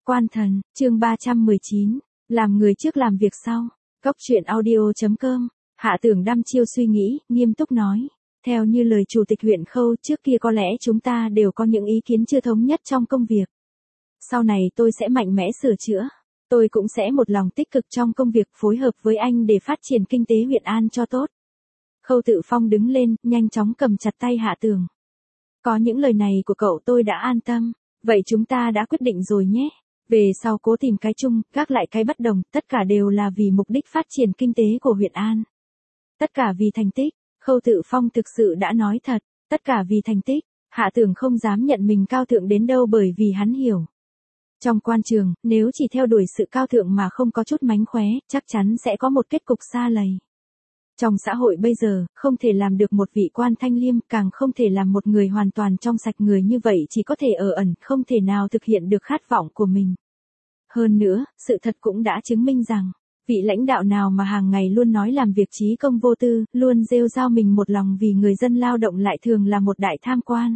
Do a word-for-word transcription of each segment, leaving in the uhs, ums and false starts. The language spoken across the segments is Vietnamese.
Quan thần, chương ba trăm mười chín, làm người trước làm việc sau. Cốc truyện audio chấm com. Hạ Tưởng đăm chiêu suy nghĩ, nghiêm túc nói. Theo như lời chủ tịch huyện Khâu, trước kia có lẽ chúng ta đều có những ý kiến chưa thống nhất trong công việc. Sau này tôi sẽ mạnh mẽ sửa chữa. Tôi cũng sẽ một lòng tích cực trong công việc phối hợp với anh để phát triển kinh tế huyện An cho tốt. Khâu Tự Phong đứng lên, nhanh chóng cầm chặt tay Hạ Tưởng. Có những lời này của cậu tôi đã an tâm. Vậy chúng ta đã quyết định rồi nhé. Về sau cố tìm cái chung, gác lại cái bất đồng, tất cả đều là vì mục đích phát triển kinh tế của huyện An. Tất cả vì thành tích. Khâu Tự Phong thực sự đã nói thật, tất cả vì thành tích. Hạ Tưởng không dám nhận mình cao thượng đến đâu bởi vì hắn hiểu. Trong quan trường, nếu chỉ theo đuổi sự cao thượng mà không có chút mánh khóe, chắc chắn sẽ có một kết cục xa lầy. Trong xã hội bây giờ, không thể làm được một vị quan thanh liêm, càng không thể làm một người hoàn toàn trong sạch, người như vậy chỉ có thể ở ẩn, không thể nào thực hiện được khát vọng của mình. Hơn nữa, sự thật cũng đã chứng minh rằng, vị lãnh đạo nào mà hàng ngày luôn nói làm việc chí công vô tư, luôn rêu rao mình một lòng vì người dân lao động lại thường là một đại tham quan.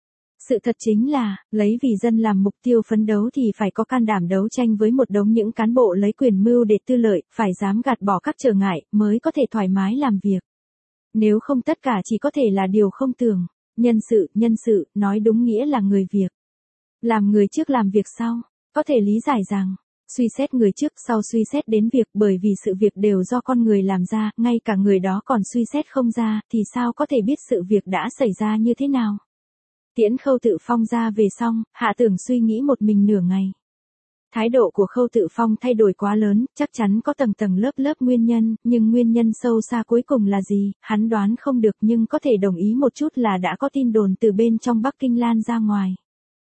Sự thật chính là, lấy vì dân làm mục tiêu phấn đấu thì phải có can đảm đấu tranh với một đống những cán bộ lấy quyền mưu để tư lợi, phải dám gạt bỏ các trở ngại, mới có thể thoải mái làm việc. Nếu không tất cả chỉ có thể là điều không tưởng. Nhân sự, nhân sự, nói đúng nghĩa là người việc. Làm người trước làm việc sau, có thể lý giải rằng, suy xét người trước sau suy xét đến việc, bởi vì sự việc đều do con người làm ra, ngay cả người đó còn suy xét không ra, thì sao có thể biết sự việc đã xảy ra như thế nào. Tiễn Khâu Tự Phong ra về xong, Hạ Tưởng suy nghĩ một mình nửa ngày. Thái độ của Khâu Tự Phong thay đổi quá lớn, chắc chắn có tầng tầng lớp lớp nguyên nhân, nhưng nguyên nhân sâu xa cuối cùng là gì, hắn đoán không được, nhưng có thể đồng ý một chút là đã có tin đồn từ bên trong Bắc Kinh lan ra ngoài.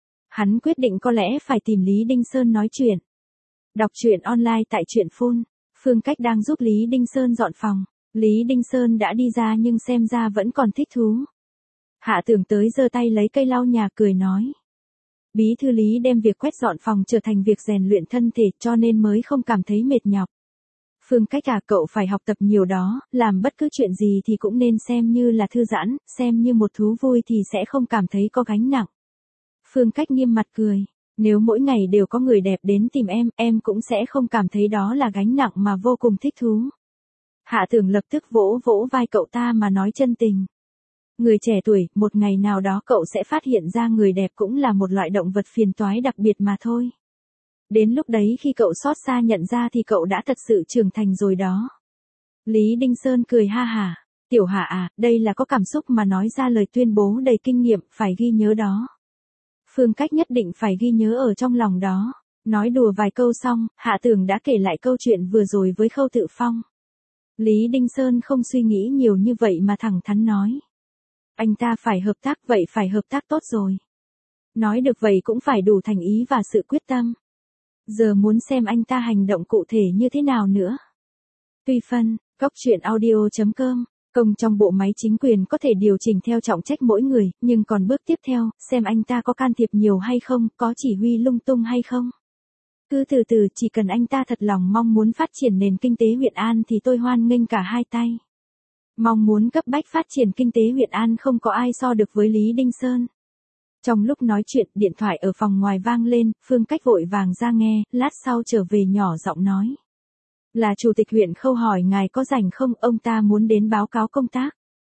Hắn quyết định có lẽ phải tìm Lý Đinh Sơn nói chuyện. Đọc truyện online tại truyện phun. Phương Cách đang giúp Lý Đinh Sơn dọn phòng. Lý Đinh Sơn đã đi ra nhưng xem ra vẫn còn thích thú. Hạ Tưởng tới giơ tay lấy cây lau nhà cười nói. Bí thư Lý đem việc quét dọn phòng trở thành việc rèn luyện thân thể cho nên mới không cảm thấy mệt nhọc. Phương Cách à, cậu phải học tập nhiều đó, làm bất cứ chuyện gì thì cũng nên xem như là thư giãn, xem như một thú vui thì sẽ không cảm thấy có gánh nặng. Phương Cách nghiêm mặt cười. Nếu mỗi ngày đều có người đẹp đến tìm em, em cũng sẽ không cảm thấy đó là gánh nặng mà vô cùng thích thú. Hạ Tưởng lập tức vỗ vỗ vai cậu ta mà nói chân tình. Người trẻ tuổi, một ngày nào đó cậu sẽ phát hiện ra người đẹp cũng là một loại động vật phiền toái đặc biệt mà thôi. Đến lúc đấy khi cậu xót xa nhận ra thì cậu đã thật sự trưởng thành rồi đó. Lý Đinh Sơn cười ha hả. Tiểu Hạ à, đây là có cảm xúc mà nói ra lời tuyên bố đầy kinh nghiệm, phải ghi nhớ đó. Phương Cách nhất định phải ghi nhớ ở trong lòng đó. Nói đùa vài câu xong, Hạ Tưởng đã kể lại câu chuyện vừa rồi với Khâu Tự Phong. Lý Đinh Sơn không suy nghĩ nhiều như vậy mà thẳng thắn nói. Anh ta phải hợp tác, vậy phải hợp tác tốt rồi. Nói được vậy cũng phải đủ thành ý và sự quyết tâm. Giờ muốn xem anh ta hành động cụ thể như thế nào nữa. Tuy phân, Cốc truyện audio chấm com. Công trong bộ máy chính quyền có thể điều chỉnh theo trọng trách mỗi người, nhưng còn bước tiếp theo, xem anh ta có can thiệp nhiều hay không, có chỉ huy lung tung hay không. Cứ từ từ, chỉ cần anh ta thật lòng mong muốn phát triển nền kinh tế huyện An thì tôi hoan nghênh cả hai tay. Mong muốn cấp bách phát triển kinh tế huyện An không có ai so được với Lý Đinh Sơn. Trong lúc nói chuyện, điện thoại ở phòng ngoài vang lên, Phương Cách vội vàng ra nghe, lát sau trở về nhỏ giọng nói. Là chủ tịch huyện Khâu hỏi ngài có rảnh không, ông ta muốn đến báo cáo công tác.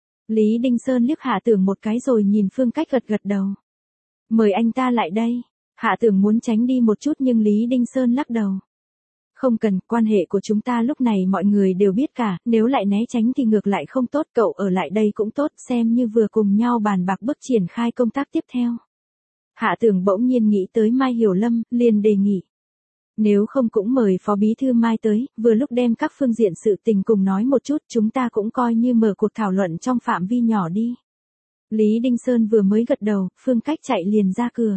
Lý Đinh Sơn liếc Hạ Tưởng một cái rồi nhìn Phương Cách gật gật đầu. Mời anh ta lại đây. Hạ Tưởng muốn tránh đi một chút nhưng Lý Đinh Sơn lắc đầu. Không cần, quan hệ của chúng ta lúc này mọi người đều biết cả, nếu lại né tránh thì ngược lại không tốt, cậu ở lại đây cũng tốt, xem như vừa cùng nhau bàn bạc bước triển khai công tác tiếp theo. Hạ Tưởng bỗng nhiên nghĩ tới Mai Hiểu Lâm, liền đề nghị. Nếu không cũng mời Phó Bí Thư Mai tới, vừa lúc đem các phương diện sự tình cùng nói một chút, chúng ta cũng coi như mở cuộc thảo luận trong phạm vi nhỏ đi. Lý Đinh Sơn vừa mới gật đầu, Phương Cách chạy liền ra cửa.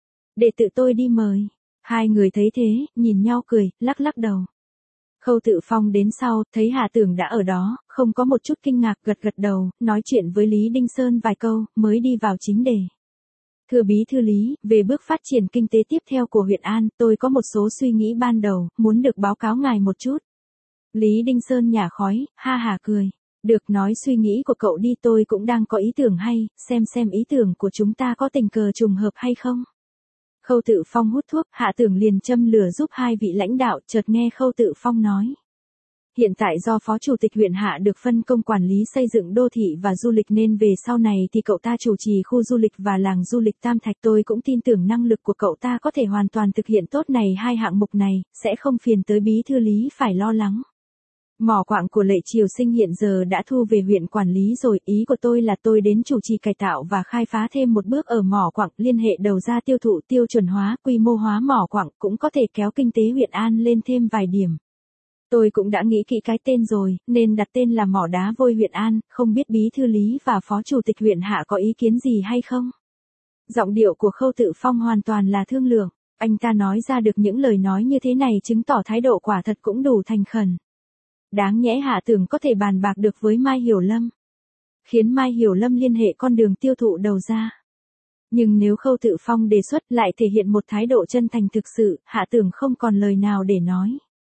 Để tự tôi đi mời. Hai người thấy thế, nhìn nhau cười, lắc lắc đầu. Khâu Tự Phong đến sau, thấy Hạ Tưởng đã ở đó, không có một chút kinh ngạc, gật gật đầu, nói chuyện với Lý Đinh Sơn vài câu, mới đi vào chính đề. Thưa Bí thư Lý, về bước phát triển kinh tế tiếp theo của huyện An, tôi có một số suy nghĩ ban đầu, muốn được báo cáo ngài một chút. Lý Đinh Sơn nhả khói, ha hả cười. Được, nói suy nghĩ của cậu đi, tôi cũng đang có ý tưởng hay, xem xem ý tưởng của chúng ta có tình cờ trùng hợp hay không. Khâu Tự Phong hút thuốc, Hạ Tưởng liền châm lửa giúp hai vị lãnh đạo, chợt nghe Khâu Tự Phong nói. Hiện tại do Phó Chủ tịch huyện Hạ được phân công quản lý xây dựng đô thị và du lịch nên về sau này thì cậu ta chủ trì khu du lịch và làng du lịch Tam Thạch. Tôi cũng tin tưởng năng lực của cậu ta có thể hoàn toàn thực hiện tốt này hai hạng mục này, sẽ không phiền tới bí thư Lý phải lo lắng. Mỏ quặng của Lệ Triều Sinh hiện giờ đã thu về huyện quản lý rồi, ý của tôi là tôi đến chủ trì cải tạo và khai phá thêm một bước ở mỏ quặng, liên hệ đầu ra tiêu thụ, tiêu chuẩn hóa, quy mô hóa mỏ quặng, cũng có thể kéo kinh tế huyện An lên thêm vài điểm. Tôi cũng đã nghĩ kỹ cái tên rồi, nên đặt tên là mỏ đá vôi huyện An, không biết bí thư Lý và Phó Chủ tịch huyện Hạ có ý kiến gì hay không? Giọng điệu của Khâu Tự Phong hoàn toàn là thương lượng, anh ta nói ra được những lời nói như thế này chứng tỏ thái độ quả thật cũng đủ thành khẩn. Đáng nhẽ Hạ Tưởng có thể bàn bạc được với Mai Hiểu Lâm, khiến Mai Hiểu Lâm liên hệ con đường tiêu thụ đầu ra. Nhưng nếu Khâu Tự Phong đề xuất lại thể hiện một thái độ chân thành thực sự, Hạ Tưởng không còn lời nào để nói.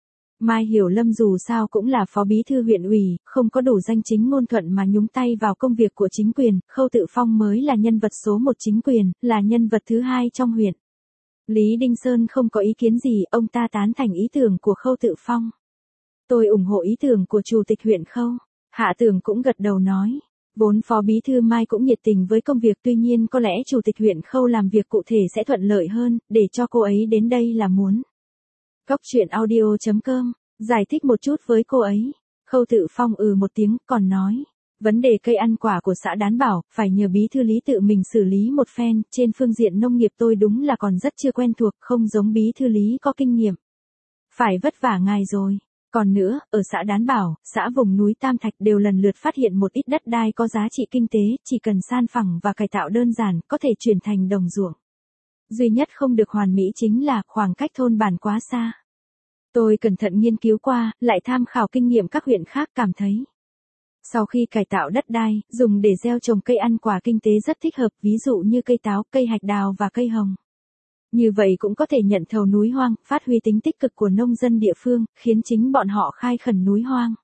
Mai Hiểu Lâm dù sao cũng là phó bí thư huyện ủy, không có đủ danh chính ngôn thuận mà nhúng tay vào công việc của chính quyền, Khâu Tự Phong mới là nhân vật số một chính quyền, là nhân vật thứ hai trong huyện. Lý Đinh Sơn không có ý kiến gì, ông ta tán thành ý tưởng của Khâu Tự Phong. Tôi ủng hộ ý tưởng của Chủ tịch huyện Khâu. Hạ Tưởng cũng gật đầu nói. Vốn Phó Bí thư Mai cũng nhiệt tình với công việc, tuy nhiên có lẽ Chủ tịch huyện Khâu làm việc cụ thể sẽ thuận lợi hơn, để cho cô ấy đến đây là muốn. Góc truyện audio chấm com, giải thích một chút với cô ấy. Khâu Tự Phong ừ một tiếng, còn nói. Vấn đề cây ăn quả của xã Đán Bảo, phải nhờ Bí thư Lý tự mình xử lý một phen, trên phương diện nông nghiệp tôi đúng là còn rất chưa quen thuộc, không giống Bí thư Lý có kinh nghiệm. Phải vất vả ngài rồi. Còn nữa, ở xã Đán Bảo, xã vùng núi Tam Thạch đều lần lượt phát hiện một ít đất đai có giá trị kinh tế, chỉ cần san phẳng và cải tạo đơn giản, có thể chuyển thành đồng ruộng. Duy nhất không được hoàn mỹ chính là khoảng cách thôn bản quá xa. Tôi cẩn thận nghiên cứu qua, lại tham khảo kinh nghiệm các huyện khác, cảm thấy. Sau khi cải tạo đất đai, dùng để gieo trồng cây ăn quả kinh tế rất thích hợp, ví dụ như cây táo, cây hạch đào và cây hồng. Như vậy cũng có thể nhận thầu núi hoang, phát huy tính tích cực của nông dân địa phương, khiến chính bọn họ khai khẩn núi hoang.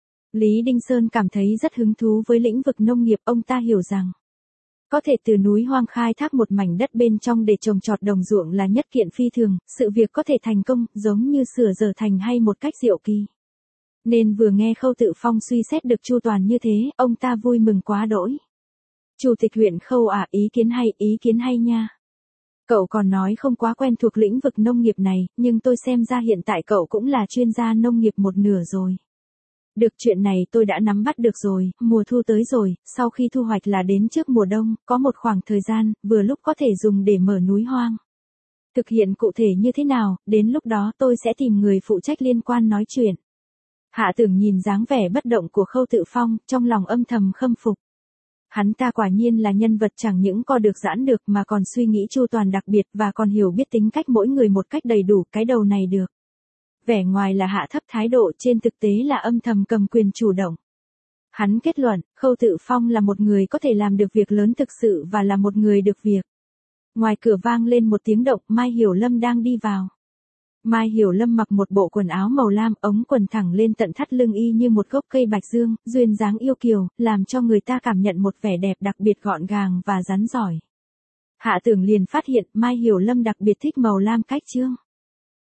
Lý Đinh Sơn cảm thấy rất hứng thú với lĩnh vực nông nghiệp, ông ta hiểu rằng có thể từ núi hoang khai thác một mảnh đất bên trong để trồng trọt đồng ruộng là nhất kiện phi thường, sự việc có thể thành công, giống như sửa giờ thành hay một cách diệu kỳ. Nên vừa nghe Khâu Tự Phong suy xét được chu toàn như thế, ông ta vui mừng quá đỗi. Chủ tịch huyện Khâu à, ý kiến hay, ý kiến hay nha. Cậu còn nói không quá quen thuộc lĩnh vực nông nghiệp này, nhưng tôi xem ra hiện tại cậu cũng là chuyên gia nông nghiệp một nửa rồi. Được, chuyện này tôi đã nắm bắt được rồi, mùa thu tới rồi, sau khi thu hoạch là đến trước mùa đông, có một khoảng thời gian, vừa lúc có thể dùng để mở núi hoang. Thực hiện cụ thể như thế nào, đến lúc đó tôi sẽ tìm người phụ trách liên quan nói chuyện. Hạ Tưởng nhìn dáng vẻ bất động của Khâu Tự Phong, trong lòng âm thầm khâm phục. Hắn ta quả nhiên là nhân vật chẳng những co được giãn được mà còn suy nghĩ chu toàn đặc biệt và còn hiểu biết tính cách mỗi người một cách đầy đủ, cái đầu này được. Vẻ ngoài là hạ thấp thái độ, trên thực tế là âm thầm cầm quyền chủ động. Hắn kết luận, Khâu Tự Phong là một người có thể làm được việc lớn thực sự và là một người được việc. Ngoài cửa vang lên một tiếng động, Mai Hiểu Lâm đang đi vào. Mai Hiểu Lâm mặc một bộ quần áo màu lam, ống quần thẳng lên tận thắt lưng y như một gốc cây bạch dương, duyên dáng yêu kiều, làm cho người ta cảm nhận một vẻ đẹp đặc biệt gọn gàng và rắn giỏi. Hạ Tưởng liền phát hiện Mai Hiểu Lâm đặc biệt thích màu lam cách chương.